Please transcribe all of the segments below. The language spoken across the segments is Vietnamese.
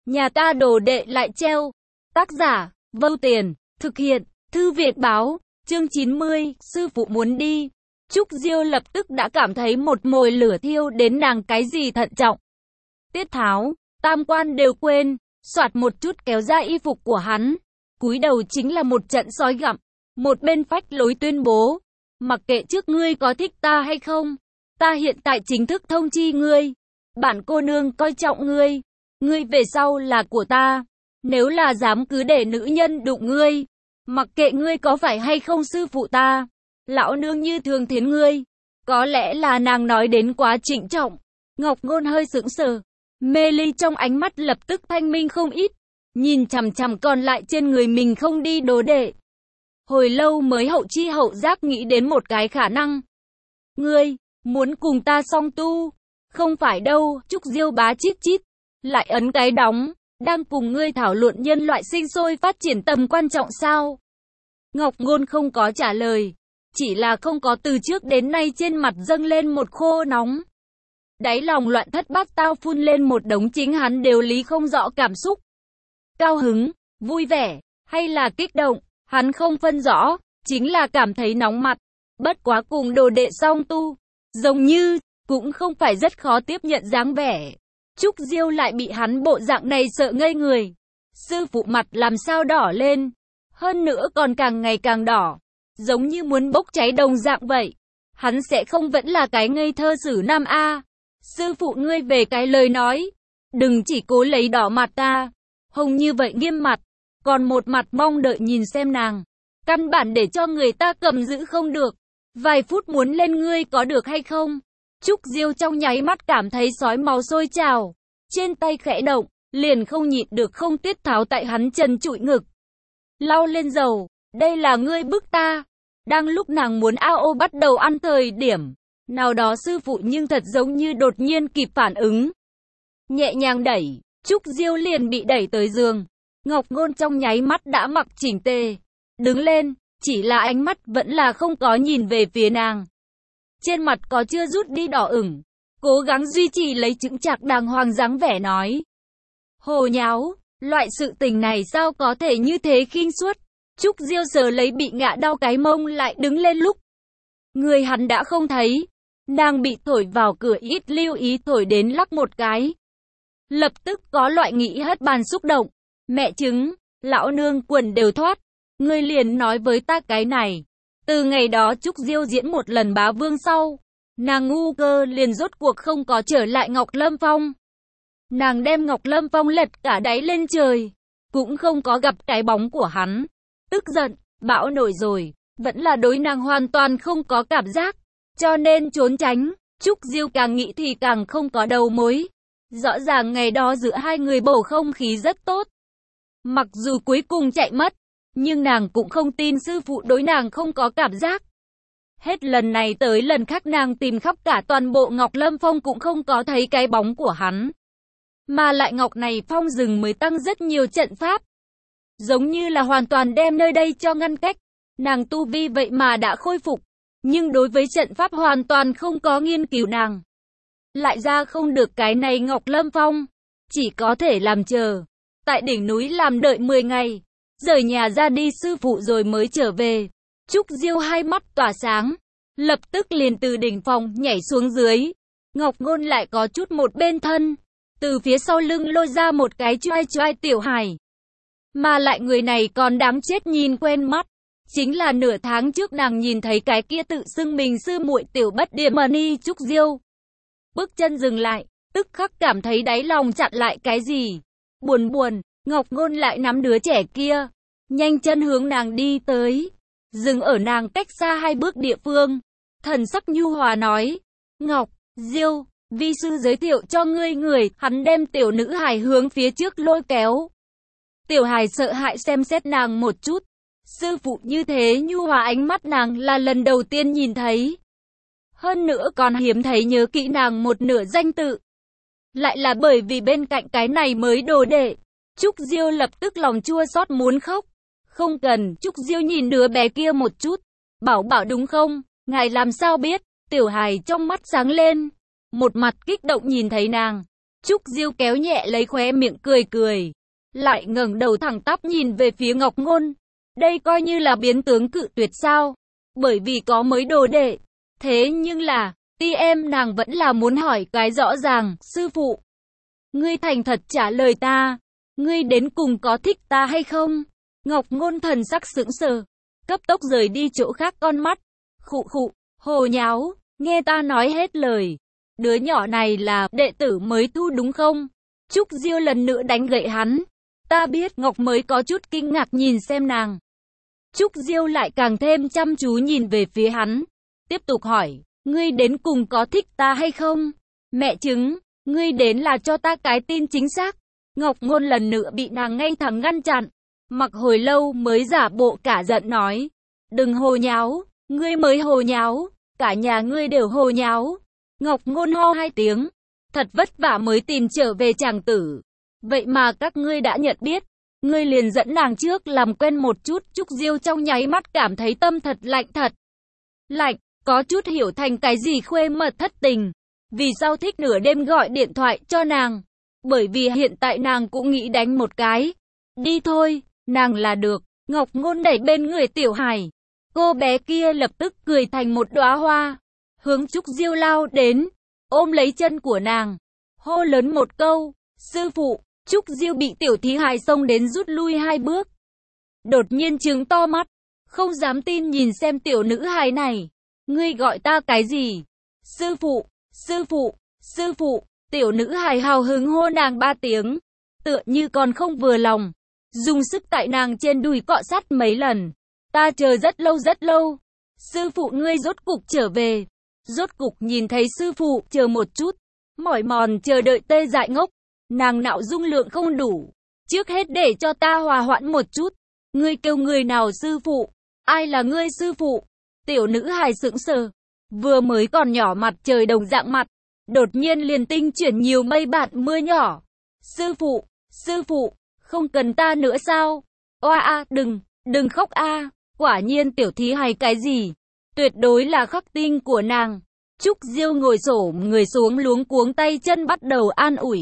Nhà ta đồ đệ lại treo. Tác giả, Vâu Tiền, thực hiện, Thư viện báo, chương 90, sư phụ muốn đi. Trúc Diêu lập tức đã cảm thấy một mồi lửa thiêu đến nàng cái gì thận trọng. Tiết Tháo, Tam Quan đều quên, soạt một chút kéo ra y phục của hắn. Cúi đầu chính là một trận sói gặm. Một bên phách lối tuyên bố, mặc kệ trước ngươi có thích ta hay không, ta hiện tại chính thức thông chi ngươi. Bản cô nương coi trọng ngươi. Ngươi về sau là của ta. Nếu là dám cứ để nữ nhân đụng ngươi, mặc kệ ngươi có phải hay không sư phụ ta, lão nương như thường thiến ngươi. Có lẽ là nàng nói đến quá trịnh trọng. Ngọc Ngôn hơi sững sờ. Mê ly trong ánh mắt lập tức thanh minh không ít. Nhìn chằm chằm còn lại trên người mình không đi đồ đệ. Hồi lâu mới hậu chi hậu giác nghĩ đến một cái khả năng. Ngươi, muốn cùng ta song tu? Không phải đâu, Trúc Diêu bá chít chít. Lại ấn cái đóng, đang cùng ngươi thảo luận nhân loại sinh sôi phát triển tầm quan trọng sao? Ngọc Ngôn không có trả lời. Chỉ là không có từ trước đến nay trên mặt dâng lên một khô nóng. Đáy lòng loạn thất bát tao phun lên một đống chính hắn đều lý không rõ cảm xúc. Cao hứng, vui vẻ, hay là kích động, hắn không phân rõ, chính là cảm thấy nóng mặt. Bất quá cùng đồ đệ song tu, giống như, cũng không phải rất khó tiếp nhận dáng vẻ. Trúc Diêu lại bị hắn bộ dạng này sợ ngây người. Sư phụ mặt làm sao đỏ lên, hơn nữa còn càng ngày càng đỏ, giống như muốn bốc cháy đồng dạng vậy. Hắn sẽ không vẫn là cái ngây thơ xử nam a? Sư phụ ngươi về cái lời nói, đừng chỉ cố lấy đỏ mặt ta, hồng như vậy nghiêm mặt, còn một mặt mong đợi nhìn xem nàng. Căn bản để cho người ta cầm giữ không được. Vài phút muốn lên ngươi có được hay không? Trúc Diêu trong nháy mắt cảm thấy sói máu sôi trào. Trên tay khẽ động, liền không nhịn được không Tiết Tháo tại hắn trần trụi ngực. Lau lên dầu, đây là ngươi bức ta. Đang lúc nàng muốn ao bắt đầu ăn thời điểm, nào đó sư phụ nhưng thật giống như đột nhiên kịp phản ứng. Nhẹ nhàng đẩy, Trúc Diêu liền bị đẩy tới giường. Ngọc Ngôn trong nháy mắt đã mặc chỉnh tề. Đứng lên, chỉ là ánh mắt vẫn là không có nhìn về phía nàng. Trên mặt có chưa rút đi đỏ ửng, cố gắng duy trì lấy chững chạc đàng hoàng dáng vẻ nói. Hồ nháo, loại sự tình này sao có thể như thế khinh suất. Trúc Diêu sờ lấy bị ngã đau cái mông lại đứng lên lúc. Người hắn đã không thấy. Nàng bị thổi vào cửa ít lưu ý thổi đến lắc một cái. Lập tức có loại nghĩ hất bàn xúc động. Mẹ chứng, lão nương quần đều thoát. Ngươi liền nói với ta cái này. Từ ngày đó Trúc Diêu diễn một lần bá vương sau, nàng ngu cơ liền rốt cuộc không có trở lại Ngọc Lâm Phong. Nàng đem Ngọc Lâm Phong lật cả đáy lên trời, cũng không có gặp cái bóng của hắn. Tức giận, bão nổi rồi, vẫn là đối nàng hoàn toàn không có cảm giác, cho nên trốn tránh. Trúc Diêu càng nghĩ thì càng không có đầu mối. Rõ ràng ngày đó giữa hai người bầu không khí rất tốt. Mặc dù cuối cùng chạy mất, nhưng nàng cũng không tin sư phụ đối nàng không có cảm giác. Hết lần này tới lần khác nàng tìm khắp cả toàn bộ Ngọc Lâm Phong cũng không có thấy cái bóng của hắn. Mà lại Ngọc này Phong rừng mới tăng rất nhiều trận pháp. Giống như là hoàn toàn đem nơi đây cho ngăn cách. Nàng tu vi vậy mà đã khôi phục. Nhưng đối với trận pháp hoàn toàn không có nghiên cứu nàng. Lại ra không được cái này Ngọc Lâm Phong. Chỉ có thể làm chờ. Tại đỉnh núi làm đợi 10 ngày. Rời nhà ra đi sư phụ rồi mới trở về. Trúc Diêu hai mắt tỏa sáng. Lập tức liền từ đỉnh phòng nhảy xuống dưới. Ngọc Ngôn lại có chút một bên thân. Từ phía sau lưng lôi ra một cái choai choai tiểu hài. Mà lại người này còn đáng chết nhìn quen mắt. Chính là nửa tháng trước nàng nhìn thấy cái kia tự xưng mình sư muội tiểu bất điểm ni Trúc Diêu. Bước chân dừng lại, tức khắc cảm thấy đáy lòng chặn lại cái gì. Buồn, Ngọc Ngôn lại nắm đứa trẻ kia. Nhanh chân hướng nàng đi tới. Dừng ở nàng cách xa 2 bước địa phương. Thần sắc nhu hòa nói. Ngọc, Diêu, vi sư giới thiệu cho ngươi người. Hắn đem tiểu nữ hài hướng phía trước lôi kéo. Tiểu hài sợ hãi xem xét nàng một chút. Sư phụ như thế nhu hòa ánh mắt nàng là lần đầu tiên nhìn thấy. Hơn nữa còn hiếm thấy nhớ kỹ nàng một nửa danh tự. Lại là bởi vì bên cạnh cái này mới đồ đệ. Trúc Diêu lập tức lòng chua xót muốn khóc. Không cần, Trúc Diêu nhìn đứa bé kia một chút. Bảo đúng không? Ngài làm sao biết? Tiểu hài trong mắt sáng lên. Một mặt kích động nhìn thấy nàng. Trúc Diêu kéo nhẹ lấy khóe miệng cười cười, lại ngẩng đầu thẳng tắp nhìn về phía Ngọc Ngôn. Đây coi như là biến tướng cự tuyệt sao? Bởi vì có mới đồ đệ. Thế nhưng là, nàng vẫn là muốn hỏi cái rõ ràng, sư phụ. Ngươi thành thật trả lời ta, ngươi đến cùng có thích ta hay không? Ngọc Ngôn thần sắc sững sờ, cấp tốc rời đi chỗ khác con mắt. Khụ khụ, hồ nháo, nghe ta nói hết lời. Đứa nhỏ này là đệ tử mới thu đúng không? Trúc Diêu lần nữa đánh gậy hắn. Ta biết. Ngọc mới có chút kinh ngạc nhìn xem nàng. Trúc Diêu lại càng thêm chăm chú nhìn về phía hắn. Tiếp tục hỏi, ngươi đến cùng có thích ta hay không? Mẹ chứng, ngươi đến là cho ta cái tin chính xác. Ngọc Ngôn lần nữa bị nàng ngay thẳng ngăn chặn. Mặc hồi lâu mới giả bộ cả giận nói. Đừng hồ nháo, ngươi mới hồ nháo, cả nhà ngươi đều hồ nháo. Ngọc Ngôn ho hai tiếng. Thật vất vả mới tìm trở về chàng tử. Vậy mà các ngươi đã nhận biết. Ngươi liền dẫn nàng trước làm quen một chút. Trúc Diêu trong nháy mắt cảm thấy tâm thật lạnh thật. Lạnh, có chút hiểu thành cái gì khuê mật thất tình. Vì sao thích nửa đêm gọi điện thoại cho nàng? Bởi vì hiện tại nàng cũng nghĩ đánh một cái. Đi thôi, nàng là được. Ngọc Ngôn đẩy bên người Tiểu Hải. Cô bé kia lập tức cười thành một đóa hoa. Hướng Trúc Diêu lao đến. Ôm lấy chân của nàng. Hô lớn một câu. Sư phụ. Trúc Diêu bị Tiểu Thí Hài xông đến rút lui 2 bước. Đột nhiên trừng to mắt. Không dám tin nhìn xem tiểu nữ hài này. Ngươi gọi ta cái gì? Sư phụ, sư phụ, sư phụ. Tiểu nữ hài hào hứng hô nàng 3 tiếng. Tựa như còn không vừa lòng. Dùng sức tại nàng trên đùi cọ sát mấy lần. Ta chờ rất lâu. Sư phụ ngươi rốt cục trở về. Rốt cục nhìn thấy sư phụ, chờ một chút. Mỏi mòn chờ đợi tê dại ngốc. Nàng nạo dung lượng không đủ. Trước hết để cho ta hòa hoãn một chút. Ngươi kêu người nào sư phụ? Ai là ngươi sư phụ? Tiểu nữ hài sững sờ. Vừa mới còn nhỏ mặt trời đồng dạng mặt. Đột nhiên liền tinh chuyển nhiều mây bạt mưa nhỏ. Sư phụ, không cần ta nữa sao? Oa a, đừng khóc a. Quả nhiên Tiểu Thí Hài cái gì? Tuyệt đối là khắc tinh của nàng. Trúc Diêu ngồi xổm người xuống luống cuống tay chân bắt đầu an ủi.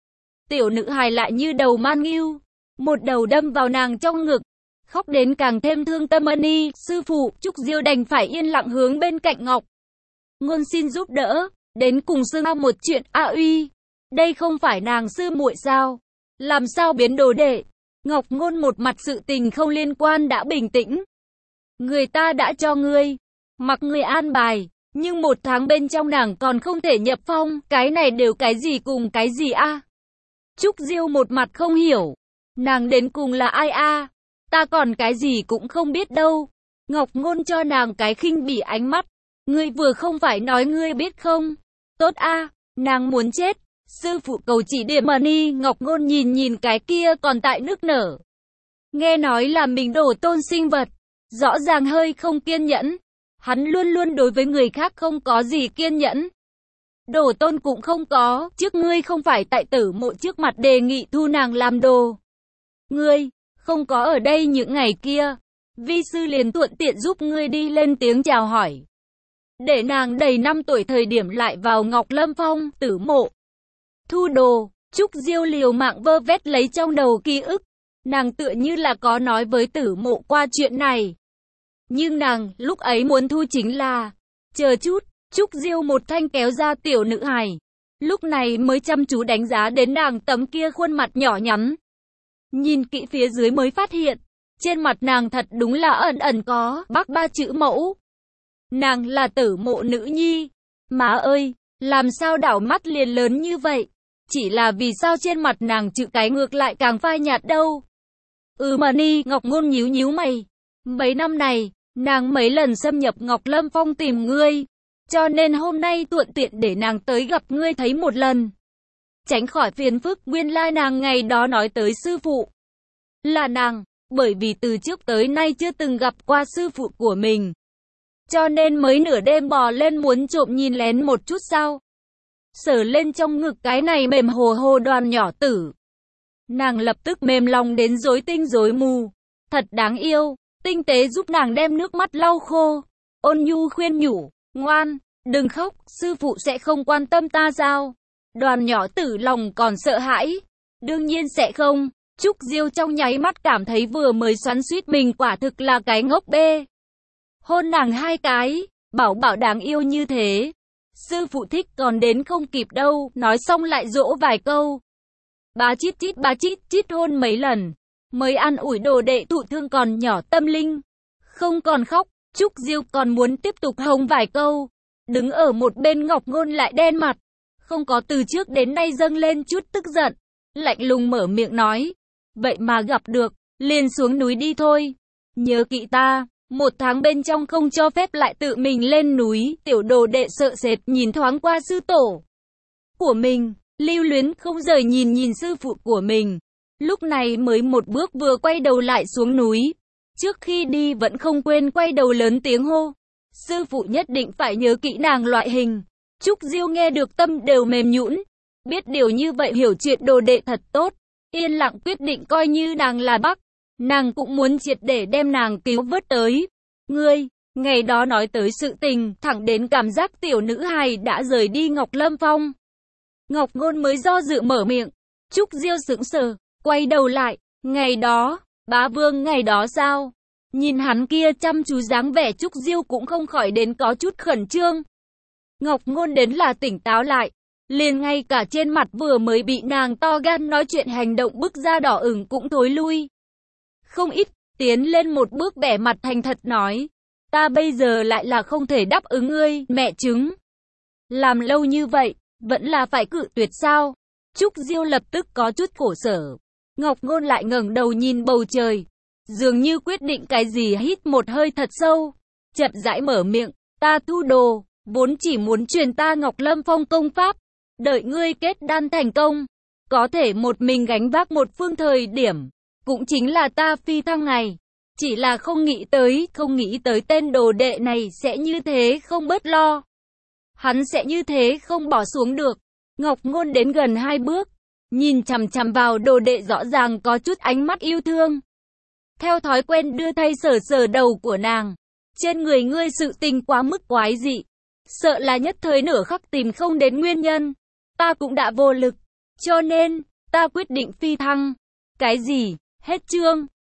Tiểu nữ hài lại như đầu man ngưu, một đầu đâm vào nàng trong ngực, khóc đến càng thêm thương tâm ân. Sư phụ. Trúc Diêu đành phải yên lặng hướng bên cạnh Ngọc Ngôn xin giúp đỡ, đến cùng xưng a một chuyện. A uy, đây không phải nàng sư muội sao? Làm sao biến đồ đệ? Ngọc Ngôn một mặt sự tình không liên quan đã bình tĩnh. Người ta đã cho ngươi, mặc ngươi an bài, nhưng 1 tháng bên trong nàng còn không thể nhập phong, cái này đều cái gì cùng cái gì a? Trúc Diêu một mặt không hiểu. Nàng đến cùng là ai a? Ta còn cái gì cũng không biết đâu. Ngọc Ngôn cho nàng cái khinh bỉ ánh mắt. Ngươi vừa không phải nói ngươi biết không? Tốt a, nàng muốn chết. Sư phụ cầu chỉ điểm ân. Ngọc Ngôn nhìn cái kia còn tại nức nở. Nghe nói là mình đổ tôn sinh vật. Rõ ràng hơi không kiên nhẫn. Hắn luôn luôn đối với người khác không có gì kiên nhẫn. Đồ tôn cũng không có, trước ngươi không phải tại tử mộ trước mặt đề nghị thu nàng làm đồ. Ngươi, không có ở đây những ngày kia, vi sư liền thuận tiện giúp ngươi đi lên tiếng chào hỏi. Để nàng đầy 5 tuổi thời điểm lại vào Ngọc Lâm Phong, tử mộ. Thu đồ. Trúc Diêu liều mạng vơ vét lấy trong đầu ký ức. Nàng tựa như là có nói với tử mộ qua chuyện này. Nhưng nàng, lúc ấy muốn thu chính là, chờ chút. Trúc Diêu một thanh kéo ra tiểu nữ hài. Lúc này mới chăm chú đánh giá đến nàng tấm kia khuôn mặt nhỏ nhắn. Nhìn kỹ phía dưới mới phát hiện, trên mặt nàng thật đúng là ẩn có Bác 3 chữ mẫu. Nàng là tử mộ nữ nhi. Má ơi, làm sao đảo mắt liền lớn như vậy? Chỉ là vì sao trên mặt nàng chữ cái ngược lại càng phai nhạt đâu? Mà Ngọc Ngôn nhíu mày. Mấy năm này, nàng mấy lần xâm nhập Ngọc Lâm Phong tìm ngươi. Cho nên hôm nay thuận tiện để nàng tới gặp ngươi thấy một lần. Tránh khỏi phiền phức. Nguyên lai nàng ngày đó nói tới sư phụ là nàng, bởi vì từ trước tới nay chưa từng gặp qua sư phụ của mình. Cho nên mới nửa đêm bò lên muốn trộm nhìn lén một chút sao. Sờ lên trong ngực cái này mềm hồ hồ đoàn nhỏ tử. Nàng lập tức mềm lòng đến rối tinh rối mù. Thật đáng yêu, tinh tế giúp nàng đem nước mắt lau khô. Ôn nhu khuyên nhủ, ngoan, đừng khóc, sư phụ sẽ không quan tâm ta sao? Đoàn nhỏ tử lòng còn sợ hãi. Đương nhiên sẽ không. Trúc Diêu trong nháy mắt cảm thấy vừa mới xoắn xuýt mình quả thực là cái ngốc bê. Hôn nàng 2 cái, bảo bảo đáng yêu như thế. Sư phụ thích còn đến không kịp đâu, nói xong lại dỗ vài câu. Bá chít chít hôn mấy lần, mới an ủi đồ đệ thụ thương còn nhỏ tâm linh. Không còn khóc, Trúc Diêu còn muốn tiếp tục hống vài câu. Đứng ở một bên Ngọc Ngôn lại đen mặt, không có từ trước đến nay dâng lên chút tức giận. Lạnh lùng mở miệng nói, vậy mà gặp được, liền xuống núi đi thôi. Nhớ kỹ ta, 1 tháng bên trong không cho phép lại tự mình lên núi. Tiểu đồ đệ sợ sệt nhìn thoáng qua sư tổ của mình, lưu luyến không rời nhìn sư phụ của mình. Lúc này mới một bước vừa quay đầu lại xuống núi. Trước khi đi vẫn không quên quay đầu lớn tiếng hô. Sư phụ nhất định phải nhớ kỹ nàng loại hình. Trúc Diêu nghe được tâm đều mềm nhũn. Biết điều như vậy hiểu chuyện đồ đệ thật tốt. Yên lặng quyết định coi như nàng là Bắc. Nàng cũng muốn triệt để đem nàng cứu vớt tới. Ngươi, ngày đó nói tới sự tình, thẳng đến cảm giác tiểu nữ hài đã rời đi Ngọc Lâm Phong. Ngọc Ngôn mới do dự mở miệng. Trúc Diêu sững sờ, quay đầu lại. Ngày đó, bá vương ngày đó sao? Nhìn hắn kia chăm chú dáng vẻ Trúc Diêu cũng không khỏi đến có chút khẩn trương. Ngọc Ngôn đến là tỉnh táo lại. Liền ngay cả trên mặt vừa mới bị nàng to gan nói chuyện hành động bức ra đỏ ửng cũng thối lui. Không ít, tiến lên một bước bẻ mặt thành thật nói. Ta bây giờ lại là không thể đáp ứng ngươi, mẹ chứng. Làm lâu như vậy, vẫn là phải cự tuyệt sao? Trúc Diêu lập tức có chút khổ sở. Ngọc Ngôn lại ngẩng đầu nhìn bầu trời. Dường như quyết định cái gì, hít một hơi thật sâu. Chậm rãi mở miệng, ta thu đồ, vốn chỉ muốn truyền ta Ngọc Lâm Phong công pháp. Đợi ngươi kết đan thành công, có thể một mình gánh vác một phương thời điểm. Cũng chính là ta phi thăng ngày. Chỉ là không nghĩ tới tên đồ đệ này sẽ như thế không bớt lo. Hắn sẽ như thế không bỏ xuống được. Ngọc Ngôn đến gần 2 bước, nhìn chằm chằm vào đồ đệ rõ ràng có chút ánh mắt yêu thương. Theo thói quen đưa tay sờ đầu của nàng. Trên người ngươi sự tình quá mức quái dị. Sợ là nhất thời nửa khắc tìm không đến nguyên nhân. Ta cũng đã vô lực. Cho nên, ta quyết định phi thăng. Cái gì? Hết chương.